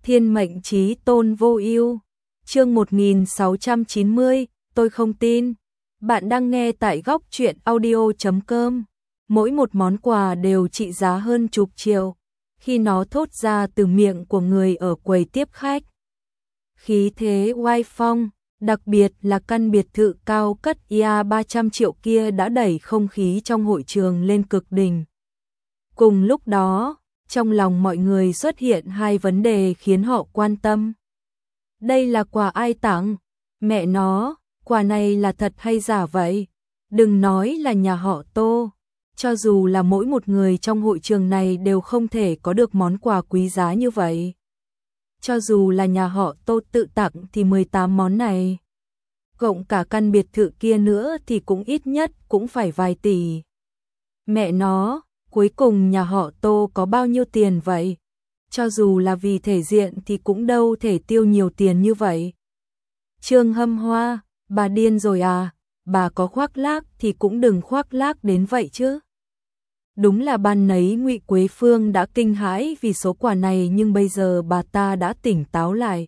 Thiên mệnh chí tôn vô ưu. Chương 1690, tôi không tin. Bạn đang nghe tại góc truyện audio.com. Mỗi một món quà đều trị giá hơn chục triệu. Khi nó thốt ra từ miệng của người ở quầy tiếp khách, khí thế oai phong, đặc biệt là căn biệt thự cao cất ia 300 triệu kia đã đẩy không khí trong hội trường lên cực đỉnh. Cùng lúc đó, trong lòng mọi người xuất hiện hai vấn đề khiến họ quan tâm. Đây là quà ai tặng? Mẹ nó, quà này là thật hay giả vậy? Đừng nói là nhà họ Tô, cho dù là mỗi một người trong hội trường này đều không thể có được món quà quý giá như vậy. Cho dù là nhà họ Tô tự tặng thì 18 món này, cộng cả căn biệt thự kia nữa thì cũng ít nhất cũng phải vài tỷ. Mẹ nó, cuối cùng nhà họ Tô có bao nhiêu tiền vậy? Cho dù là vì thể diện thì cũng đâu thể tiêu nhiều tiền như vậy. Trương Hâm Hoa, bà điên rồi à? Bà có khoác lác thì cũng đừng khoác lác đến vậy chứ. Đúng là ban nấy Ngụy Quế Phương đã kinh hãi vì số quà này, nhưng bây giờ bà ta đã tỉnh táo lại.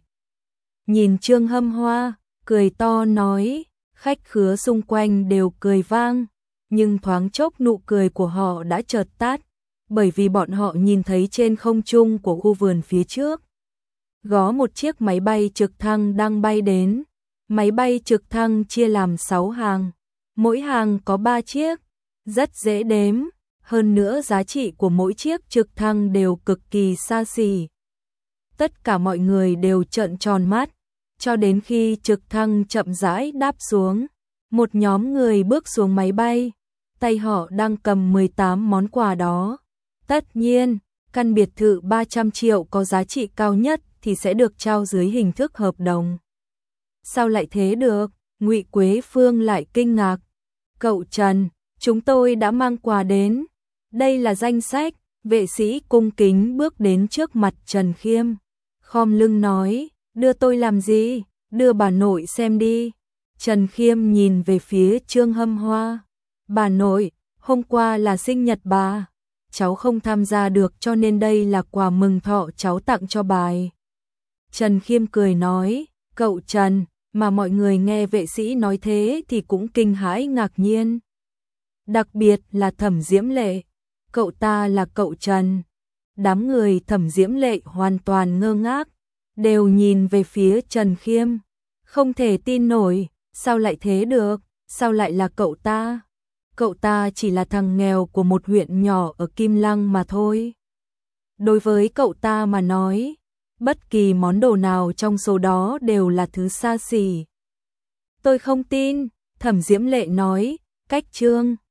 Nhìn Trương Hâm Hoa, cười to nói, khách khứa xung quanh đều cười vang, nhưng thoáng chốc nụ cười của họ đã chợt tắt, bởi vì bọn họ nhìn thấy trên không trung của khu vườn phía trước có một chiếc máy bay trực thăng đang bay đến. Máy bay trực thăng chia làm 6 hàng, mỗi hàng có 3 chiếc, rất dễ đếm, hơn nữa giá trị của mỗi chiếc trực thăng đều cực kỳ xa xỉ. Tất cả mọi người đều trợn tròn mắt, cho đến khi trực thăng chậm rãi đáp xuống, một nhóm người bước xuống máy bay, tay họ đang cầm 18 món quà đó. Tất nhiên, căn biệt thự 300 triệu có giá trị cao nhất thì sẽ được trao dưới hình thức hợp đồng. Sao lại thế được? Ngụy Quế Phương lại kinh ngạc. Cậu Trần, chúng tôi đã mang quà đến. Đây là danh sách. Vệ sĩ cung kính bước đến trước mặt Trần Khiêm, khom lưng nói, đưa tôi làm gì? Đưa bà nội xem đi. Trần Khiêm nhìn về phía Trương Hâm Hoa. Bà nội, hôm qua là sinh nhật bà. Cháu không tham gia được cho nên đây là quà mừng thọ cháu tặng cho bà. Trần Khiêm cười nói, cậu Trần, mà mọi người nghe vệ sĩ nói thế thì cũng kinh hãi ngạc nhiên. Đặc biệt là Thẩm Diễm Lệ, cậu ta là cậu Trần. Đám người Thẩm Diễm Lệ hoàn toàn ngơ ngác, đều nhìn về phía Trần Khiêm, không thể tin nổi, sao lại thế được, sao lại là cậu ta? Cậu ta chỉ là thằng nghèo của một huyện nhỏ ở Kim Lăng mà thôi. Đối với cậu ta mà nói, bất kỳ món đồ nào trong số đó đều là thứ xa xỉ. Tôi không tin, Thẩm Diễm Lệ nói, cách Trương